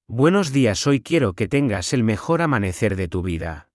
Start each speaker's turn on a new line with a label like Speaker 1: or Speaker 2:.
Speaker 1: Buenos días, hoy quiero que tengas el mejor amanecer de tu vida.